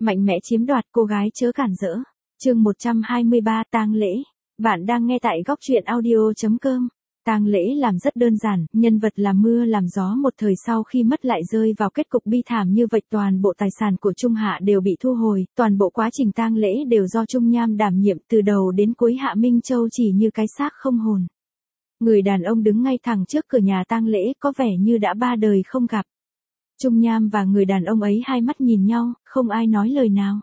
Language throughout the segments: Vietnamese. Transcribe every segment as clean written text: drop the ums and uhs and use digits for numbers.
Mạnh mẽ chiếm đoạt, cô gái chớ cản rỡ. Chương 123 tang lễ. Bạn đang nghe tại góc truyện audio.com. Tang lễ làm rất đơn giản, nhân vật làm mưa làm gió một thời sau khi mất lại rơi vào kết cục bi thảm như vậy, toàn bộ tài sản của Trung Hạ đều bị thu hồi, toàn bộ quá trình tang lễ đều do Trung Nham đảm nhiệm từ đầu đến cuối. Hạ Minh Châu chỉ như cái xác không hồn. Người đàn ông đứng ngay thẳng trước cửa nhà tang lễ có vẻ như đã 3 đời không gặp. Trung Nham và người đàn ông ấy hai mắt nhìn nhau, không ai nói lời nào.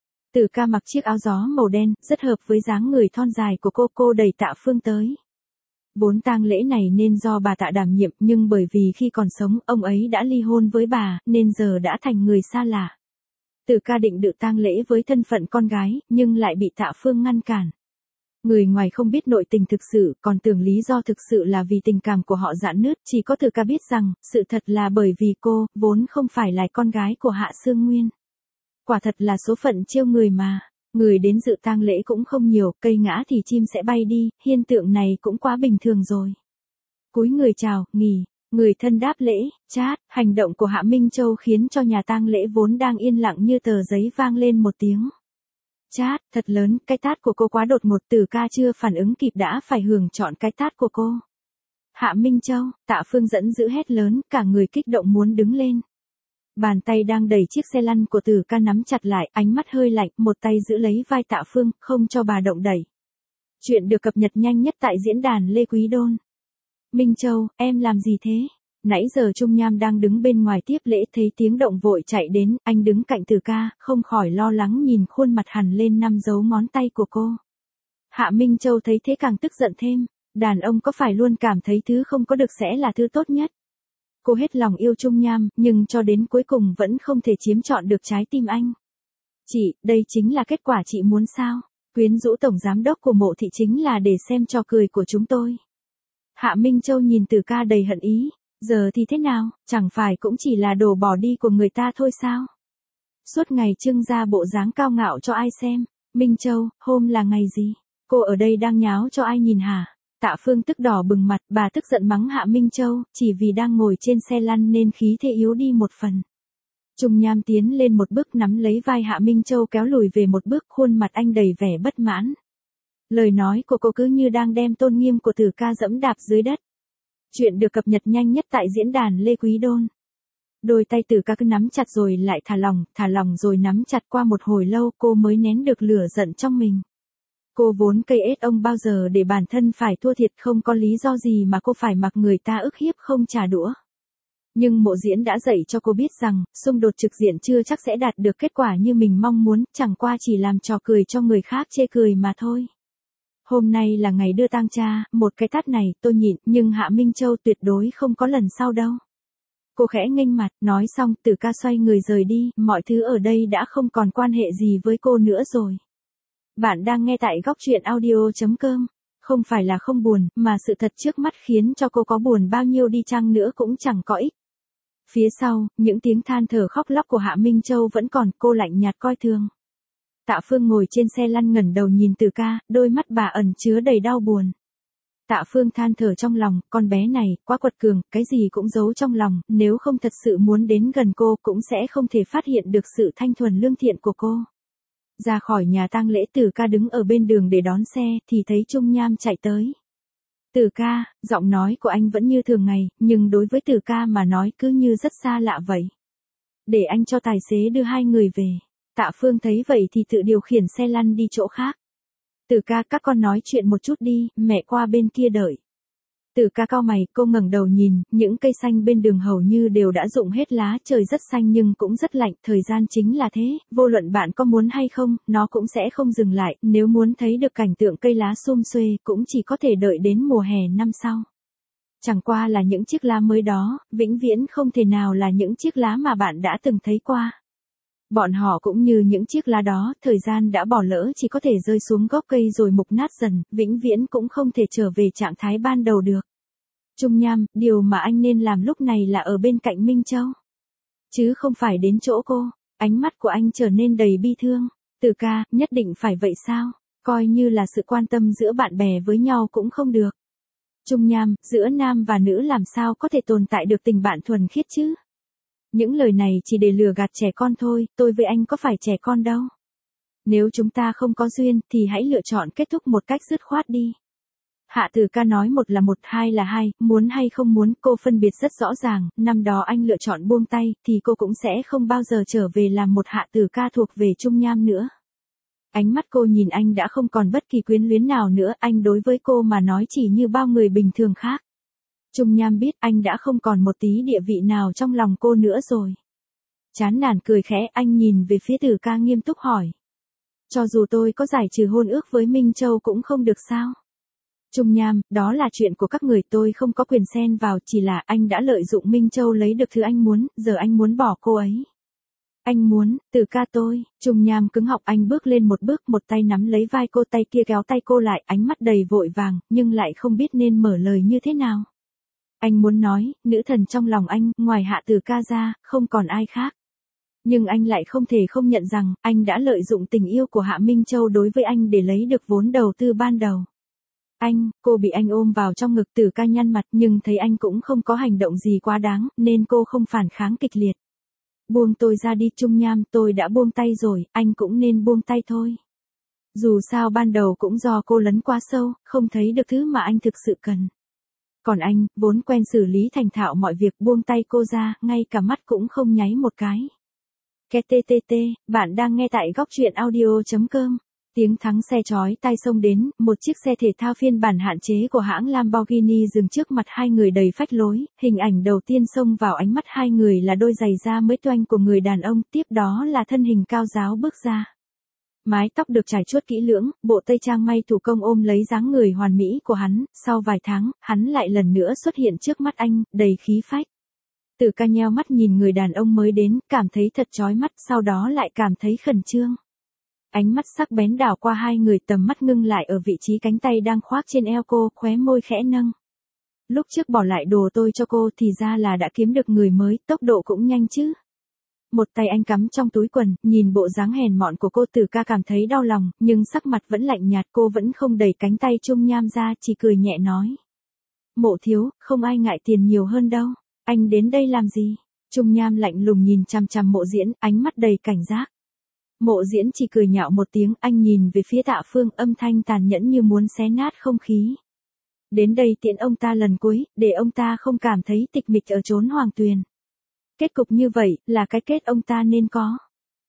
Từ Ca mặc chiếc áo gió màu đen, rất hợp với dáng người thon dài của cô đẩy Tạ Phương tới. Vốn tang lễ này nên do bà Tạ đảm nhiệm, nhưng bởi vì khi còn sống, ông ấy đã ly hôn với bà, nên giờ đã thành người xa lạ. Từ Ca định dự tang lễ với thân phận con gái, nhưng lại bị Tạ Phương ngăn cản. Người ngoài không biết nội tình thực sự, còn tưởng lý do thực sự là vì tình cảm của họ rạn nứt, chỉ có Từ Ca biết rằng, sự thật là bởi vì cô, vốn không phải là con gái của Hạ Sương Nguyên. Quả thật là số phận trêu người mà. Người đến dự tang lễ cũng không nhiều, cây ngã thì chim sẽ bay đi, hiện tượng này cũng quá bình thường rồi. Cúi người chào, nghỉ, người thân đáp lễ, chát, hành động của Hạ Minh Châu khiến cho nhà tang lễ vốn đang yên lặng như tờ giấy vang lên một tiếng. Chát, thật lớn, cái tát của cô quá đột ngột. Từ Ca chưa phản ứng kịp đã phải hưởng trọn cái tát của cô. Hạ Minh Châu, Tạ Phương giận dữ hét lớn, cả người kích động muốn đứng lên. Bàn tay đang đẩy chiếc xe lăn của Từ Ca nắm chặt lại, ánh mắt hơi lạnh, một tay giữ lấy vai Tạ Phương, không cho bà động đẩy. Chuyện được cập nhật nhanh nhất tại diễn đàn Lê Quý Đôn. Minh Châu, em làm gì thế? Nãy giờ Trung Nham đang đứng bên ngoài tiếp lễ, thấy tiếng động vội chạy đến, anh đứng cạnh Từ Ca, không khỏi lo lắng nhìn khuôn mặt hằn lên 5 dấu ngón tay của cô. Hạ Minh Châu thấy thế càng tức giận thêm, đàn ông có phải luôn cảm thấy thứ không có được sẽ là thứ tốt nhất? Cô hết lòng yêu Trung Nham, nhưng cho đến cuối cùng vẫn không thể chiếm trọn được trái tim anh. Chị, đây chính là kết quả chị muốn sao? Quyến rũ tổng giám đốc của Mộ Thị chính là để xem trò cười của chúng tôi. Hạ Minh Châu nhìn Từ Ca đầy hận ý, giờ thì thế nào, chẳng phải cũng chỉ là đồ bỏ đi của người ta thôi sao? Suốt ngày trưng ra bộ dáng cao ngạo cho ai xem? Minh Châu, hôm là ngày gì? Cô ở đây đang nháo cho ai nhìn hả? Tạ Phương tức đỏ bừng mặt, bà tức giận mắng Hạ Minh Châu, chỉ vì đang ngồi trên xe lăn nên khí thế yếu đi một phần. Trung Nham tiến lên một bước nắm lấy vai Hạ Minh Châu kéo lùi về một bước, khuôn mặt anh đầy vẻ bất mãn. Lời nói của cô cứ như đang đem tôn nghiêm của Từ Ca dẫm đạp dưới đất. Chuyện được cập nhật nhanh nhất tại diễn đàn Lê Quý Đôn. Đôi tay Từ Ca cứ nắm chặt rồi lại thả lỏng rồi nắm chặt, qua một hồi lâu cô mới nén được lửa giận trong mình. Cô vốn cây ết ông bao giờ để bản thân phải thua thiệt, không có lý do gì mà cô phải mặc người ta ức hiếp không trả đũa. Nhưng Mộ Diễn đã dạy cho cô biết rằng, xung đột trực diện chưa chắc sẽ đạt được kết quả như mình mong muốn, chẳng qua chỉ làm trò cười cho người khác chê cười mà thôi. Hôm nay là ngày đưa tang cha, một cái tát này tôi nhịn, nhưng Hạ Minh Châu tuyệt đối không có lần sau đâu. Cô khẽ nghênh mặt, nói xong Từ Ca xoay người rời đi, mọi thứ ở đây đã không còn quan hệ gì với cô nữa rồi. Bạn đang nghe tại góc truyện audio.com. Không phải là không buồn, mà sự thật trước mắt khiến cho cô có buồn bao nhiêu đi chăng nữa cũng chẳng có ích. Phía sau, những tiếng than thở khóc lóc của Hạ Minh Châu vẫn còn, cô lạnh nhạt coi thường. Tạ Phương ngồi trên xe lăn ngẩng đầu nhìn Từ Ca, đôi mắt bà ẩn chứa đầy đau buồn. Tạ Phương than thở trong lòng, con bé này, quá quật cường, cái gì cũng giấu trong lòng, nếu không thật sự muốn đến gần cô cũng sẽ không thể phát hiện được sự thanh thuần lương thiện của cô. Ra khỏi nhà tang lễ, Từ Ca đứng ở bên đường để đón xe, thì thấy Trung Nham chạy tới. Từ Ca, giọng nói của anh vẫn như thường ngày, nhưng đối với Từ Ca mà nói cứ như rất xa lạ vậy. Để anh cho tài xế đưa hai người về. Tạ Phương thấy vậy thì tự điều khiển xe lăn đi chỗ khác. Từ Ca, các con nói chuyện một chút đi, mẹ qua bên kia đợi. Từ Ca cau mày, cô ngẩng đầu nhìn, những cây xanh bên đường hầu như đều đã rụng hết lá, trời rất xanh nhưng cũng rất lạnh, thời gian chính là thế, vô luận bạn có muốn hay không, nó cũng sẽ không dừng lại, nếu muốn thấy được cảnh tượng cây lá sum xuê, cũng chỉ có thể đợi đến mùa hè năm sau. Chẳng qua là những chiếc lá mới đó, vĩnh viễn không thể nào là những chiếc lá mà bạn đã từng thấy qua. Bọn họ cũng như những chiếc lá đó, thời gian đã bỏ lỡ chỉ có thể rơi xuống gốc cây rồi mục nát dần, vĩnh viễn cũng không thể trở về trạng thái ban đầu được. Trung Nham, điều mà anh nên làm lúc này là ở bên cạnh Minh Châu. Chứ không phải đến chỗ cô. Ánh mắt của anh trở nên đầy bi thương. Từ Ca, nhất định phải vậy sao? Coi như là sự quan tâm giữa bạn bè với nhau cũng không được. Trung Nham, giữa nam và nữ làm sao có thể tồn tại được tình bạn thuần khiết chứ? Những lời này chỉ để lừa gạt trẻ con thôi, tôi với anh có phải trẻ con đâu. Nếu chúng ta không có duyên thì hãy lựa chọn kết thúc một cách dứt khoát đi. Hạ Tử Ca nói một là một, hai là hai, muốn hay không muốn, cô phân biệt rất rõ ràng, năm đó anh lựa chọn buông tay, thì cô cũng sẽ không bao giờ trở về làm một Hạ Tử Ca thuộc về Trung Nham nữa. Ánh mắt cô nhìn anh đã không còn bất kỳ quyến luyến nào nữa, anh đối với cô mà nói chỉ như bao người bình thường khác. Trung Nham biết anh đã không còn một tí địa vị nào trong lòng cô nữa rồi. Chán nản cười khẽ, anh nhìn về phía Tử Ca nghiêm túc hỏi. Cho dù tôi có giải trừ hôn ước với Minh Châu cũng không được sao? Trung Nham, đó là chuyện của các người, tôi không có quyền xen vào, chỉ là anh đã lợi dụng Minh Châu lấy được thứ anh muốn, giờ anh muốn bỏ cô ấy. Anh muốn, Tử Ca tôi, Trung Nham cứng họng, anh bước lên một bước, một tay nắm lấy vai cô, tay kia kéo tay cô lại, ánh mắt đầy vội vàng, nhưng lại không biết nên mở lời như thế nào. Anh muốn nói, nữ thần trong lòng anh, ngoài Hạ Tử Ca ra, không còn ai khác. Nhưng anh lại không thể không nhận rằng, anh đã lợi dụng tình yêu của Hạ Minh Châu đối với anh để lấy được vốn đầu tư ban đầu. Cô bị anh ôm vào trong ngực, Tử Ca nhăn mặt, nhưng thấy anh cũng không có hành động gì quá đáng, nên cô không phản kháng kịch liệt. Buông tôi ra đi Trung Nham, tôi đã buông tay rồi, anh cũng nên buông tay thôi. Dù sao ban đầu cũng do cô lấn quá sâu, không thấy được thứ mà anh thực sự cần. Còn anh, vốn quen xử lý thành thạo mọi việc, buông tay cô ra, ngay cả mắt cũng không nháy một cái. KTTT, bạn đang nghe tại góc truyện audio.com. Tiếng thắng xe chói tai xông đến, một chiếc xe thể thao phiên bản hạn chế của hãng Lamborghini dừng trước mặt hai người đầy phách lối, hình ảnh đầu tiên xông vào ánh mắt hai người là đôi giày da mới toanh của người đàn ông, tiếp đó là thân hình cao ráo bước ra. Mái tóc được trải chuốt kỹ lưỡng, bộ tây trang may thủ công ôm lấy dáng người hoàn mỹ của hắn, sau vài tháng, hắn lại lần nữa xuất hiện trước mắt anh, đầy khí phách. Tử Ca nheo mắt nhìn người đàn ông mới đến, cảm thấy thật chói mắt, sau đó lại cảm thấy khẩn trương. Ánh mắt sắc bén đảo qua hai người, tầm mắt ngưng lại ở vị trí cánh tay đang khoác trên eo cô, khóe môi khẽ nâng. Lúc trước bỏ lại đồ tôi cho cô thì ra là đã kiếm được người mới, tốc độ cũng nhanh chứ. Một tay anh cắm trong túi quần, nhìn bộ dáng hèn mọn của cô, Tử Ca cảm thấy đau lòng, nhưng sắc mặt vẫn lạnh nhạt, cô vẫn không đẩy cánh tay Trung Nham ra, chỉ cười nhẹ nói. Mộ thiếu, không ai ngại tiền nhiều hơn đâu, anh đến đây làm gì? Trung Nham lạnh lùng nhìn chằm chằm Mộ Diễn, ánh mắt đầy cảnh giác. Mộ Diễn chỉ cười nhạo một tiếng, anh nhìn về phía Tạ Phương, âm thanh tàn nhẫn như muốn xé nát không khí. Đến đây tiễn ông ta lần cuối, để ông ta không cảm thấy tịch mịch ở chốn Hoàng Tuyền. Kết cục như vậy, là cái kết ông ta nên có.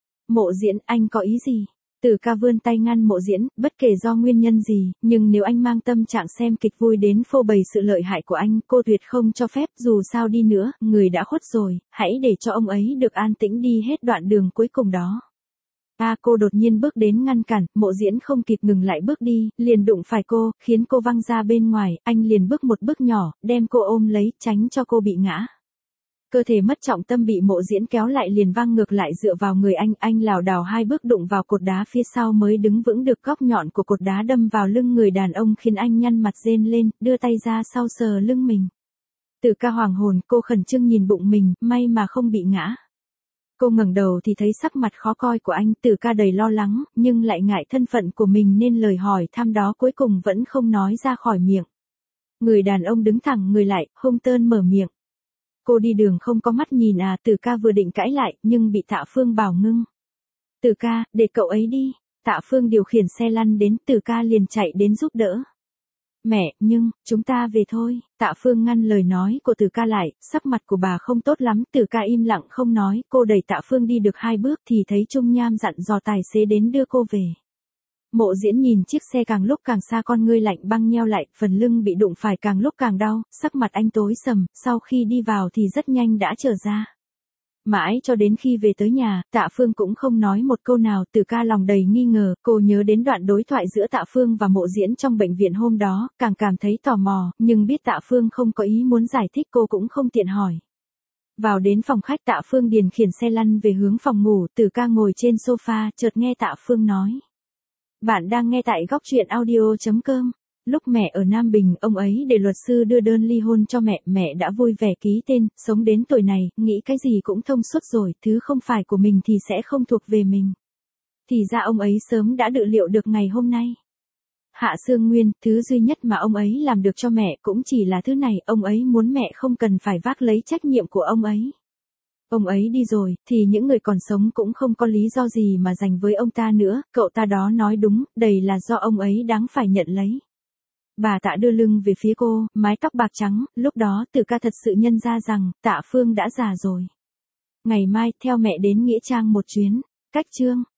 Mộ Diễn, anh có ý gì? Tử Ca vươn tay ngăn Mộ Diễn, bất kể do nguyên nhân gì, nhưng nếu anh mang tâm trạng xem kịch vui đến phô bày sự lợi hại của anh, cô tuyệt không cho phép, dù sao đi nữa, người đã khuất rồi, hãy để cho ông ấy được an tĩnh đi hết đoạn đường cuối cùng đó. Cô đột nhiên bước đến ngăn cản, Mộ Diễn không kịp ngừng lại bước đi, liền đụng phải cô, khiến cô văng ra bên ngoài, anh liền bước một bước nhỏ, đem cô ôm lấy, tránh cho cô bị ngã. Cơ thể mất trọng tâm bị Mộ Diễn kéo lại liền văng ngược lại dựa vào người anh lảo đảo hai bước đụng vào cột đá phía sau mới đứng vững được, góc nhọn của cột đá đâm vào lưng người đàn ông khiến anh nhăn mặt rên lên, đưa tay ra sau sờ lưng mình. Tử Ca hoàng hồn, cô khẩn trương nhìn bụng mình, may mà không bị ngã. Cô ngẩng đầu thì thấy sắc mặt khó coi của anh, Tử Ca đầy lo lắng, nhưng lại ngại thân phận của mình nên lời hỏi thăm đó cuối cùng vẫn không nói ra khỏi miệng. Người đàn ông đứng thẳng người lại, hung tợn mở miệng. Cô đi đường không có mắt nhìn à? Tử Ca vừa định cãi lại, nhưng bị Tạ Phương bảo ngưng. Tử Ca, để cậu ấy đi. Tạ Phương điều khiển xe lăn đến, Tử Ca liền chạy đến giúp đỡ. Mẹ, nhưng, chúng ta về thôi. Tạ Phương ngăn lời nói của Tử Ca lại, sắc mặt của bà không tốt lắm, Tử Ca im lặng không nói, cô đẩy Tạ Phương đi được hai bước thì thấy Trung Nham dặn dò tài xế đến đưa cô về. Mộ Diễn nhìn chiếc xe càng lúc càng xa, con ngươi lạnh băng nheo lại, phần lưng bị đụng phải càng lúc càng đau, sắc mặt anh tối sầm, sau khi đi vào thì rất nhanh đã trở ra. Mãi cho đến khi về tới nhà, Tạ Phương cũng không nói một câu nào, Tử Ca lòng đầy nghi ngờ, cô nhớ đến đoạn đối thoại giữa Tạ Phương và Mộ Diễn trong bệnh viện hôm đó, càng cảm thấy tò mò, nhưng biết Tạ Phương không có ý muốn giải thích cô cũng không tiện hỏi. Vào đến phòng khách, Tạ Phương điều khiển xe lăn về hướng phòng ngủ, Tử Ca ngồi trên sofa, chợt nghe Tạ Phương nói. Bạn đang nghe tại góc truyện audio.com. Lúc mẹ ở Nam Bình, ông ấy để luật sư đưa đơn ly hôn cho mẹ, mẹ đã vui vẻ ký tên, sống đến tuổi này, nghĩ cái gì cũng thông suốt rồi, thứ không phải của mình thì sẽ không thuộc về mình. Thì ra ông ấy sớm đã dự liệu được ngày hôm nay. Hạ Sương Nguyên, thứ duy nhất mà ông ấy làm được cho mẹ cũng chỉ là thứ này, ông ấy muốn mẹ không cần phải vác lấy trách nhiệm của ông ấy. Ông ấy đi rồi, thì những người còn sống cũng không có lý do gì mà dành với ông ta nữa, cậu ta đó nói đúng, đầy là do ông ấy đáng phải nhận lấy. Bà Tạ đưa lưng về phía cô, mái tóc bạc trắng, lúc đó Từ Ca thật sự nhận ra rằng, Tạ Phương đã già rồi. Ngày mai, theo mẹ đến Nghĩa Trang một chuyến. Cách chương.